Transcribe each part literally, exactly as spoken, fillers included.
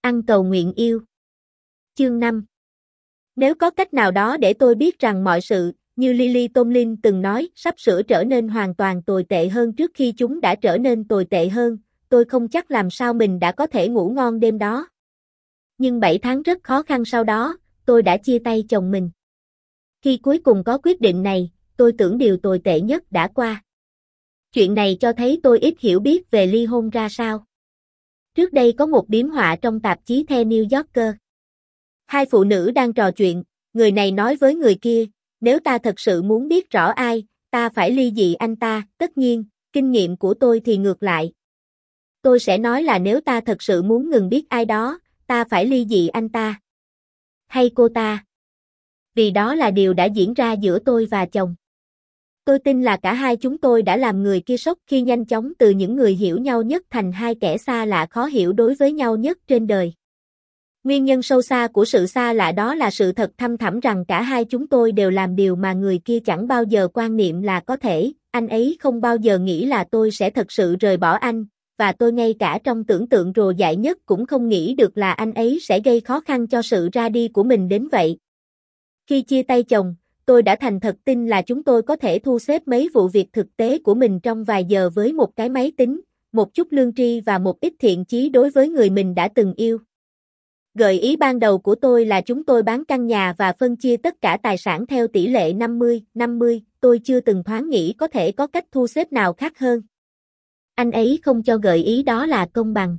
Ăn cầu nguyện yêu. Chương năm. Nếu có cách nào đó để tôi biết rằng mọi sự, như Lily Tomlin từng nói, sắp sửa trở nên hoàn toàn tồi tệ hơn trước khi chúng đã trở nên tồi tệ hơn, tôi không chắc làm sao mình đã có thể ngủ ngon đêm đó. Nhưng bảy tháng rất khó khăn sau đó, tôi đã chia tay chồng mình. Khi cuối cùng có quyết định này, tôi tưởng điều tồi tệ nhất đã qua. Chuyện này cho thấy tôi ít hiểu biết về ly hôn ra sao. Trước đây có một biếm họa trong tạp chí The New Yorker. Hai phụ nữ đang trò chuyện, người này nói với người kia, nếu ta thật sự muốn biết rõ ai, ta phải ly dị anh ta, tất nhiên, kinh nghiệm của tôi thì ngược lại. Tôi sẽ nói là nếu ta thật sự muốn ngừng biết ai đó, ta phải ly dị anh ta. Hay cô ta. Vì đó là điều đã diễn ra giữa tôi và chồng. Tôi tin là cả hai chúng tôi đã làm người kia sốc khi nhanh chóng từ những người hiểu nhau nhất thành hai kẻ xa lạ khó hiểu đối với nhau nhất trên đời. Nguyên nhân sâu xa của sự xa lạ đó là sự thật thăm thẳm rằng cả hai chúng tôi đều làm điều mà người kia chẳng bao giờ quan niệm là có thể, anh ấy không bao giờ nghĩ là tôi sẽ thật sự rời bỏ anh, và tôi ngay cả trong tưởng tượng rồ dại nhất cũng không nghĩ được là anh ấy sẽ gây khó khăn cho sự ra đi của mình đến vậy. Khi chia tay chồng, tôi đã thành thật tin là chúng tôi có thể thu xếp mấy vụ việc thực tế của mình trong vài giờ với một cái máy tính, một chút lương tri và một ít thiện chí đối với người mình đã từng yêu. Gợi ý ban đầu của tôi là chúng tôi bán căn nhà và phân chia tất cả tài sản theo tỷ lệ năm mươi năm mươi, tôi chưa từng thoáng nghĩ có thể có cách thu xếp nào khác hơn. Anh ấy không cho gợi ý đó là công bằng.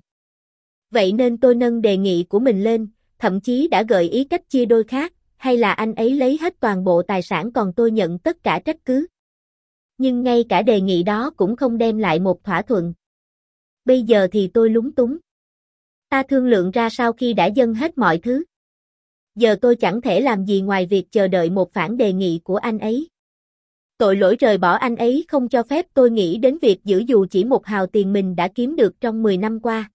Vậy nên tôi nâng đề nghị của mình lên, thậm chí đã gợi ý cách chia đôi khác, hay là anh ấy lấy hết toàn bộ tài sản còn tôi nhận tất cả trách cứ. Nhưng ngay cả đề nghị đó cũng không đem lại một thỏa thuận. Bây giờ thì tôi lúng túng. Ta thương lượng ra sao khi đã dâng hết mọi thứ? Giờ tôi chẳng thể làm gì ngoài việc chờ đợi một phản đề nghị của anh ấy. Tội lỗi rời bỏ anh ấy không cho phép tôi nghĩ đến việc giữ dù chỉ một hào tiền mình đã kiếm được trong mười năm qua.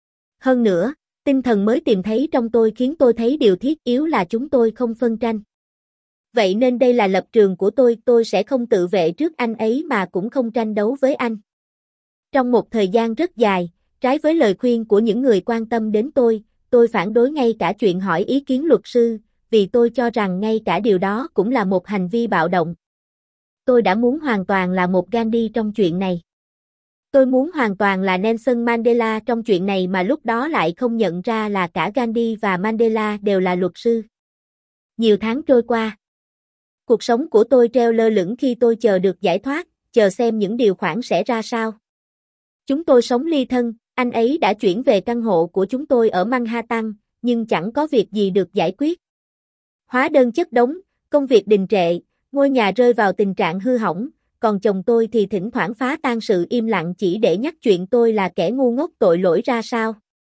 Hơn nữa, tinh thần mới tìm thấy trong tôi khiến tôi thấy điều thiết yếu là chúng tôi không phân tranh. Vậy nên đây là lập trường của tôi, tôi sẽ không tự vệ trước anh ấy mà cũng không tranh đấu với anh. Trong một thời gian rất dài, trái với lời khuyên của những người quan tâm đến tôi, tôi phản đối ngay cả chuyện hỏi ý kiến luật sư, vì tôi cho rằng ngay cả điều đó cũng là một hành vi bạo động. Tôi đã muốn hoàn toàn là một Gandhi trong chuyện này. Tôi muốn hoàn toàn là Nelson Mandela trong chuyện này mà lúc đó lại không nhận ra là cả Gandhi và Mandela đều là luật sư. Nhiều tháng trôi qua. Cuộc sống của tôi treo lơ lửng khi tôi chờ được giải thoát, chờ xem những điều khoản sẽ ra sao. Chúng tôi sống ly thân, anh ấy đã chuyển về căn hộ của chúng tôi ở Manhattan, nhưng chẳng có việc gì được giải quyết. Hóa đơn chất đống, công việc đình trệ, ngôi nhà rơi vào tình trạng hư hỏng, còn chồng tôi thì thỉnh thoảng phá tan sự im lặng chỉ để nhắc chuyện tôi là kẻ ngu ngốc tội lỗi ra sao.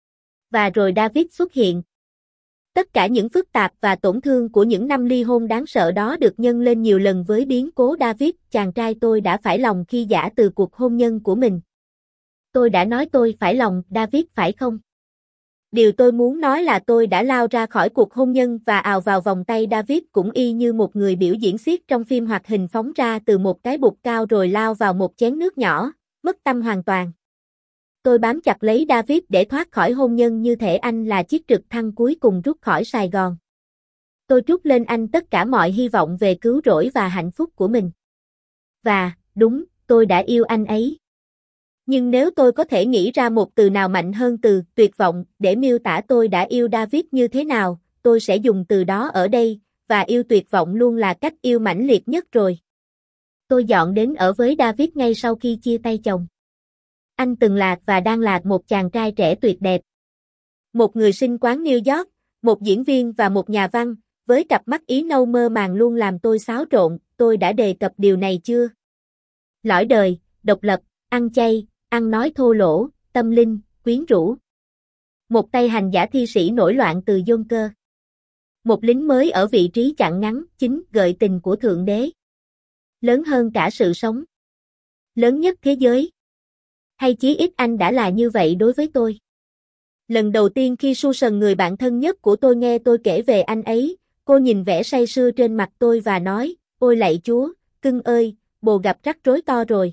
Và rồi David xuất hiện. Tất cả những phức tạp và tổn thương của những năm ly hôn đáng sợ đó được nhân lên nhiều lần với biến cố David, chàng trai tôi đã phải lòng khi giã từ cuộc hôn nhân của mình. Tôi đã nói tôi phải lòng David phải không? Điều tôi muốn nói là tôi đã lao ra khỏi cuộc hôn nhân và ào vào vòng tay David cũng y như một người biểu diễn xiếc trong phim hoạt hình phóng ra từ một cái bục cao rồi lao vào một chén nước nhỏ, mất tâm hoàn toàn. Tôi bám chặt lấy David để thoát khỏi hôn nhân như thể anh là chiếc trực thăng cuối cùng rút khỏi Sài Gòn. Tôi trút lên anh tất cả mọi hy vọng về cứu rỗi và hạnh phúc của mình. Và, đúng, tôi đã yêu anh ấy. Nhưng nếu tôi có thể nghĩ ra một từ nào mạnh hơn từ tuyệt vọng để miêu tả tôi đã yêu David như thế nào, tôi sẽ dùng từ đó ở đây, và yêu tuyệt vọng luôn là cách yêu mãnh liệt nhất rồi. Tôi dọn đến ở với David ngay sau khi chia tay chồng. Anh từng là và đang là một chàng trai trẻ tuyệt đẹp. Một người sinh quán New York, một diễn viên và một nhà văn, với cặp mắt ý nâu mơ màng luôn làm tôi xáo trộn, tôi đã đề cập điều này chưa? Lõi đời, độc lập, ăn chay, ăn nói thô lỗ, tâm linh, quyến rũ. Một tay hành giả thi sĩ nổi loạn từ Jonker. Một lính mới ở vị trí chặn ngắn, chính, gợi tình của Thượng Đế. Lớn hơn cả sự sống. Lớn nhất thế giới. Hay chí ít anh đã là như vậy đối với tôi. Lần đầu tiên khi Susan người bạn thân nhất của tôi nghe tôi kể về anh ấy, cô nhìn vẻ say sưa trên mặt tôi và nói, ôi lạy Chúa, cưng ơi, bồ gặp rắc rối to rồi.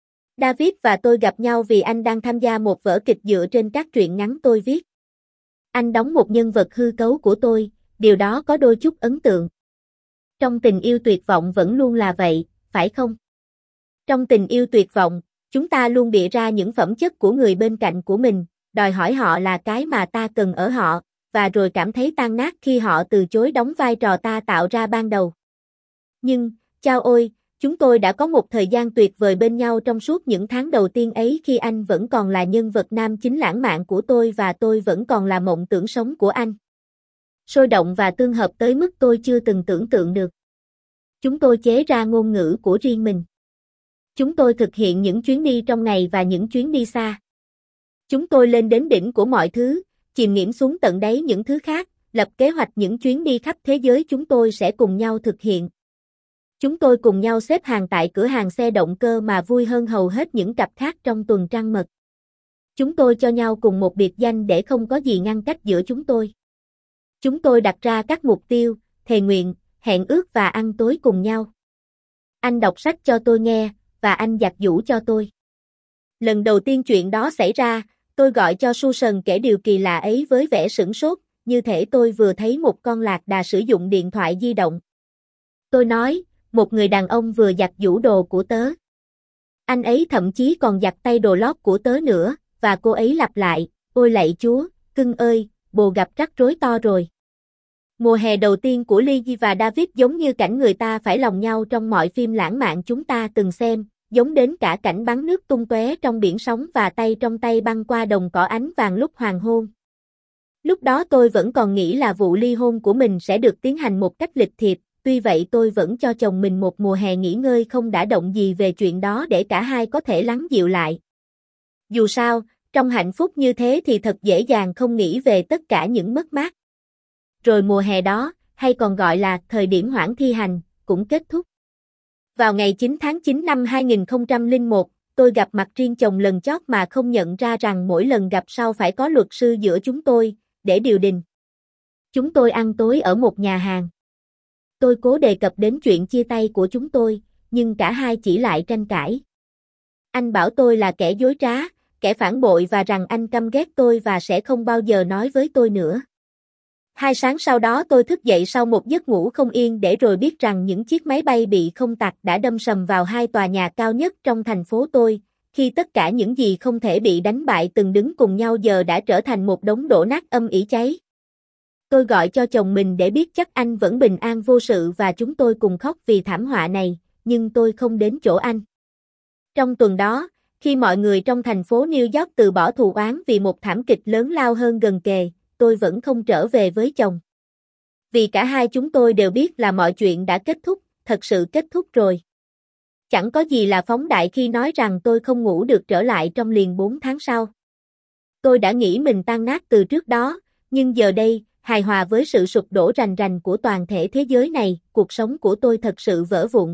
David và tôi gặp nhau vì anh đang tham gia một vở kịch dựa trên các truyện ngắn tôi viết. Anh đóng một nhân vật hư cấu của tôi, điều đó có đôi chút ấn tượng. Trong tình yêu tuyệt vọng vẫn luôn là vậy, phải không? Trong tình yêu tuyệt vọng, chúng ta luôn bịa ra những phẩm chất của người bên cạnh của mình, đòi hỏi họ là cái mà ta cần ở họ, và rồi cảm thấy tan nát khi họ từ chối đóng vai trò ta tạo ra ban đầu. Nhưng, chao ôi, chúng tôi đã có một thời gian tuyệt vời bên nhau trong suốt những tháng đầu tiên ấy khi anh vẫn còn là nhân vật nam chính lãng mạn của tôi và tôi vẫn còn là mộng tưởng sống của anh. Sôi động và tương hợp tới mức tôi chưa từng tưởng tượng được. Chúng tôi chế ra ngôn ngữ của riêng mình. Chúng tôi thực hiện những chuyến đi trong ngày và những chuyến đi xa. Chúng tôi lên đến đỉnh của mọi thứ, chìm nghiễm xuống tận đáy những thứ khác, lập kế hoạch những chuyến đi khắp thế giới chúng tôi sẽ cùng nhau thực hiện. Chúng tôi cùng nhau xếp hàng tại cửa hàng xe động cơ mà vui hơn hầu hết những cặp khác trong tuần trăng mật. Chúng tôi cho nhau cùng một biệt danh để không có gì ngăn cách giữa chúng tôi. Chúng tôi đặt ra các mục tiêu, thề nguyện, hẹn ước và ăn tối cùng nhau. Anh đọc sách cho tôi nghe, và anh giặt giũ cho tôi. Lần đầu tiên chuyện đó xảy ra, tôi gọi cho Susan kể điều kỳ lạ ấy với vẻ sửng sốt, như thể tôi vừa thấy một con lạc đà sử dụng điện thoại di động. Tôi nói, một người đàn ông vừa giặt giũ đồ của tớ. Anh ấy thậm chí còn giặt tay đồ lót của tớ nữa, và cô ấy lặp lại, ôi lạy Chúa, cưng ơi, bồ gặp rắc rối to rồi. Mùa hè đầu tiên của Lily và David giống như cảnh người ta phải lòng nhau trong mọi phim lãng mạn chúng ta từng xem, giống đến cả cảnh bắn nước tung tóe trong biển sóng và tay trong tay băng qua đồng cỏ ánh vàng lúc hoàng hôn. Lúc đó tôi vẫn còn nghĩ là vụ ly hôn của mình sẽ được tiến hành một cách lịch thiệp, tuy vậy tôi vẫn cho chồng mình một mùa hè nghỉ ngơi không đả động gì về chuyện đó để cả hai có thể lắng dịu lại. Dù sao, trong hạnh phúc như thế thì thật dễ dàng không nghĩ về tất cả những mất mát. Rồi mùa hè đó, hay còn gọi là thời điểm hoãn thi hành, cũng kết thúc. Vào ngày chín tháng chín năm hai nghìn không trăm lẻ một, tôi gặp mặt riêng chồng lần chót mà không nhận ra rằng mỗi lần gặp sau phải có luật sư giữa chúng tôi, để điều đình. Chúng tôi ăn tối ở một nhà hàng. Tôi cố đề cập đến chuyện chia tay của chúng tôi, nhưng cả hai chỉ lại tranh cãi. Anh bảo tôi là kẻ dối trá, kẻ phản bội và rằng anh căm ghét tôi và sẽ không bao giờ nói với tôi nữa. Hai sáng sau đó tôi thức dậy sau một giấc ngủ không yên để rồi biết rằng những chiếc máy bay bị không tặc đã đâm sầm vào hai tòa nhà cao nhất trong thành phố tôi, khi tất cả những gì không thể bị đánh bại từng đứng cùng nhau giờ đã trở thành một đống đổ nát âm ỉ cháy. Tôi gọi cho chồng mình để biết chắc anh vẫn bình an vô sự và chúng tôi cùng khóc vì thảm họa này, nhưng tôi không đến chỗ anh. Trong tuần đó, khi mọi người trong thành phố New York từ bỏ thù oán vì một thảm kịch lớn lao hơn gần kề, tôi vẫn không trở về với chồng. Vì cả hai chúng tôi đều biết là mọi chuyện đã kết thúc, thật sự kết thúc rồi. Chẳng có gì là phóng đại khi nói rằng tôi không ngủ được trở lại trong liền bốn tháng sau. Tôi đã nghĩ mình tan nát từ trước đó, nhưng giờ đây, hài hòa với sự sụp đổ rành rành của toàn thể thế giới này, cuộc sống của tôi thật sự vỡ vụn.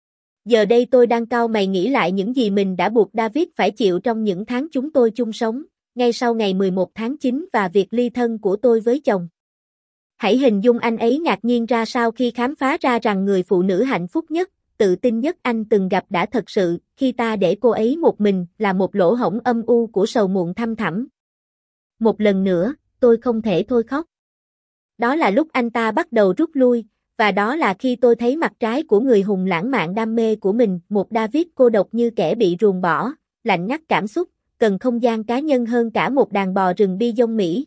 Giờ đây tôi đang cau mày nghĩ lại những gì mình đã buộc David phải chịu trong những tháng chúng tôi chung sống, ngay sau ngày mười một tháng chín và việc ly thân của tôi với chồng. Hãy hình dung anh ấy ngạc nhiên ra sao khi khám phá ra rằng người phụ nữ hạnh phúc nhất, tự tin nhất anh từng gặp đã thật sự, khi ta để cô ấy một mình, là một lỗ hổng âm u của sầu muộn thăm thẳm. Một lần nữa, tôi không thể thôi khóc. Đó là lúc anh ta bắt đầu rút lui, và đó là khi tôi thấy mặt trái của người hùng lãng mạn đam mê của mình, một David cô độc như kẻ bị ruồng bỏ, lạnh ngắt cảm xúc, cần không gian cá nhân hơn cả một đàn bò rừng Bion Mỹ.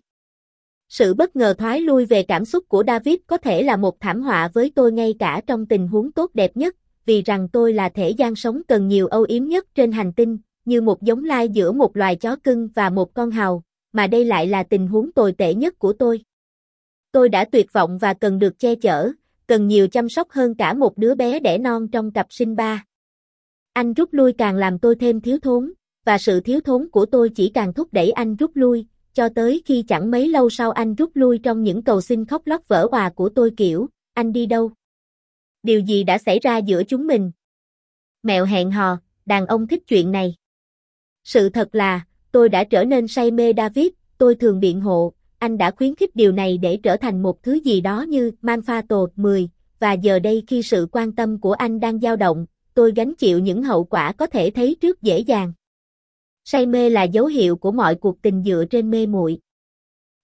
Sự bất ngờ thoái lui về cảm xúc của David có thể là một thảm họa với tôi ngay cả trong tình huống tốt đẹp nhất, vì rằng tôi là thể gian sống cần nhiều âu yếm nhất trên hành tinh, như một giống lai giữa một loài chó cưng và một con hàu, mà đây lại là tình huống tồi tệ nhất của tôi. Tôi đã tuyệt vọng và cần được che chở, cần nhiều chăm sóc hơn cả một đứa bé đẻ non trong cặp sinh ba. Anh rút lui càng làm tôi thêm thiếu thốn, và sự thiếu thốn của tôi chỉ càng thúc đẩy anh rút lui, cho tới khi chẳng mấy lâu sau anh rút lui trong những cầu xin khóc lóc vỡ òa của tôi kiểu, anh đi đâu? Điều gì đã xảy ra giữa chúng mình? Mẹo hẹn hò, đàn ông thích chuyện này. Sự thật là, tôi đã trở nên say mê David, tôi thường biện hộ, anh đã khuyến khích điều này để trở thành một thứ gì đó như Manfato mười, và giờ đây khi sự quan tâm của anh đang dao động, tôi gánh chịu những hậu quả có thể thấy trước dễ dàng. Say mê là dấu hiệu của mọi cuộc tình dựa trên mê muội.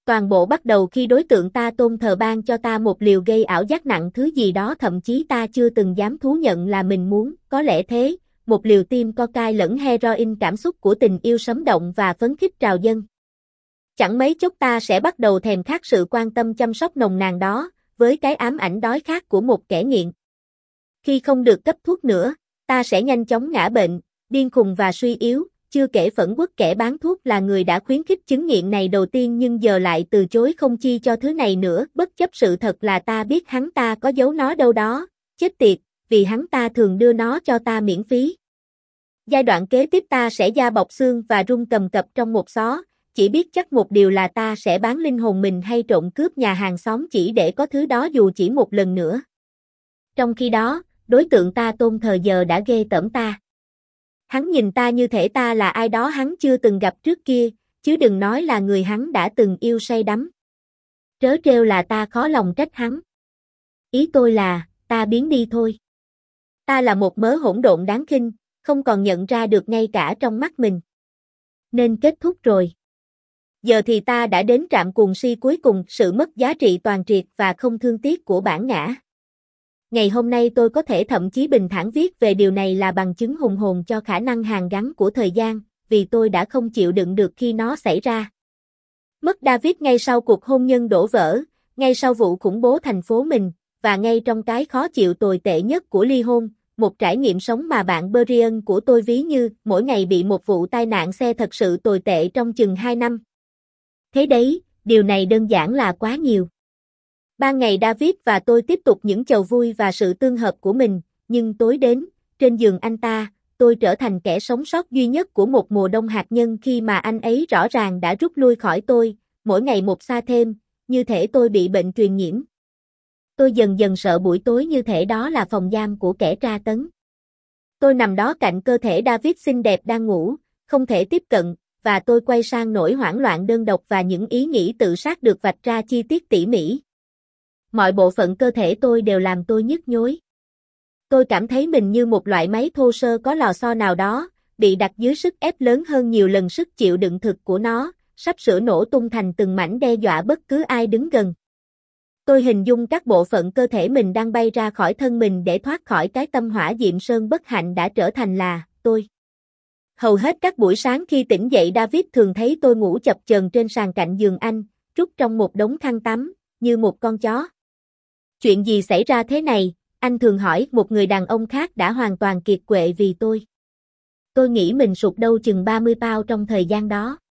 Toàn bộ bắt đầu khi đối tượng ta tôn thờ ban cho ta một liều gây ảo giác nặng thứ gì đó thậm chí ta chưa từng dám thú nhận là mình muốn, có lẽ thế, một liều tiêm cocaine lẫn heroin cảm xúc của tình yêu sấm động và phấn khích trào dâng. Chẳng mấy chốc ta sẽ bắt đầu thèm khát sự quan tâm chăm sóc nồng nàn đó, với cái ám ảnh đói khát của một kẻ nghiện. Khi không được cấp thuốc nữa, ta sẽ nhanh chóng ngã bệnh, điên khùng và suy yếu, chưa kể phẫn uất kẻ bán thuốc là người đã khuyến khích chứng nghiện này đầu tiên nhưng giờ lại từ chối không chi cho thứ này nữa, bất chấp sự thật là ta biết hắn ta có giấu nó đâu đó, chết tiệt, vì hắn ta thường đưa nó cho ta miễn phí. Giai đoạn kế tiếp ta sẽ da bọc xương và run cầm cập trong một xó, chỉ biết chắc một điều là ta sẽ bán linh hồn mình hay trộm cướp nhà hàng xóm chỉ để có thứ đó dù chỉ một lần nữa. Trong khi đó, đối tượng ta tôn thờ giờ đã ghê tởm ta. Hắn nhìn ta như thể ta là ai đó hắn chưa từng gặp trước kia, chứ đừng nói là người hắn đã từng yêu say đắm. Trớ trêu là ta khó lòng trách hắn. Ý tôi là, ta biến đi thôi. Ta là một mớ hỗn độn đáng khinh, không còn nhận ra được ngay cả trong mắt mình. Nên kết thúc rồi. Giờ thì ta đã đến trạm cuồng si cuối cùng, sự mất giá trị toàn triệt và không thương tiếc của bản ngã. Ngày hôm nay tôi có thể thậm chí bình thản viết về điều này là bằng chứng hùng hồn cho khả năng hàn gắn của thời gian, vì tôi đã không chịu đựng được khi nó xảy ra. Mất David ngay sau cuộc hôn nhân đổ vỡ, ngay sau vụ khủng bố thành phố mình, và ngay trong cái khó chịu tồi tệ nhất của ly hôn, một trải nghiệm sống mà bạn Brian của tôi ví như mỗi ngày bị một vụ tai nạn xe thật sự tồi tệ trong chừng hai năm. Thế đấy, điều này đơn giản là quá nhiều. Ban ngày David và tôi tiếp tục những chầu vui và sự tương hợp của mình, nhưng tối đến, trên giường anh ta, tôi trở thành kẻ sống sót duy nhất của một mùa đông hạt nhân khi mà anh ấy rõ ràng đã rút lui khỏi tôi, mỗi ngày một xa thêm, như thể tôi bị bệnh truyền nhiễm. Tôi dần dần sợ buổi tối như thể đó là phòng giam của kẻ tra tấn. Tôi nằm đó cạnh cơ thể David xinh đẹp đang ngủ, không thể tiếp cận, và tôi quay sang nỗi hoảng loạn đơn độc và những ý nghĩ tự sát được vạch ra chi tiết tỉ mỉ. Mọi bộ phận cơ thể tôi đều làm tôi nhức nhối. Tôi cảm thấy mình như một loại máy thô sơ có lò xo nào đó, bị đặt dưới sức ép lớn hơn nhiều lần sức chịu đựng thực của nó, sắp sửa nổ tung thành từng mảnh đe dọa bất cứ ai đứng gần. Tôi hình dung các bộ phận cơ thể mình đang bay ra khỏi thân mình để thoát khỏi cái tâm hỏa diệm sơn bất hạnh đã trở thành là tôi. Hầu hết các buổi sáng khi tỉnh dậy David thường thấy tôi ngủ chập chờn trên sàn cạnh giường anh, trút trong một đống khăn tắm, như một con chó. Chuyện gì xảy ra thế này? Anh thường hỏi, một người đàn ông khác đã hoàn toàn kiệt quệ vì tôi. Tôi nghĩ mình sụt đâu chừng ba mươi pound trong thời gian đó.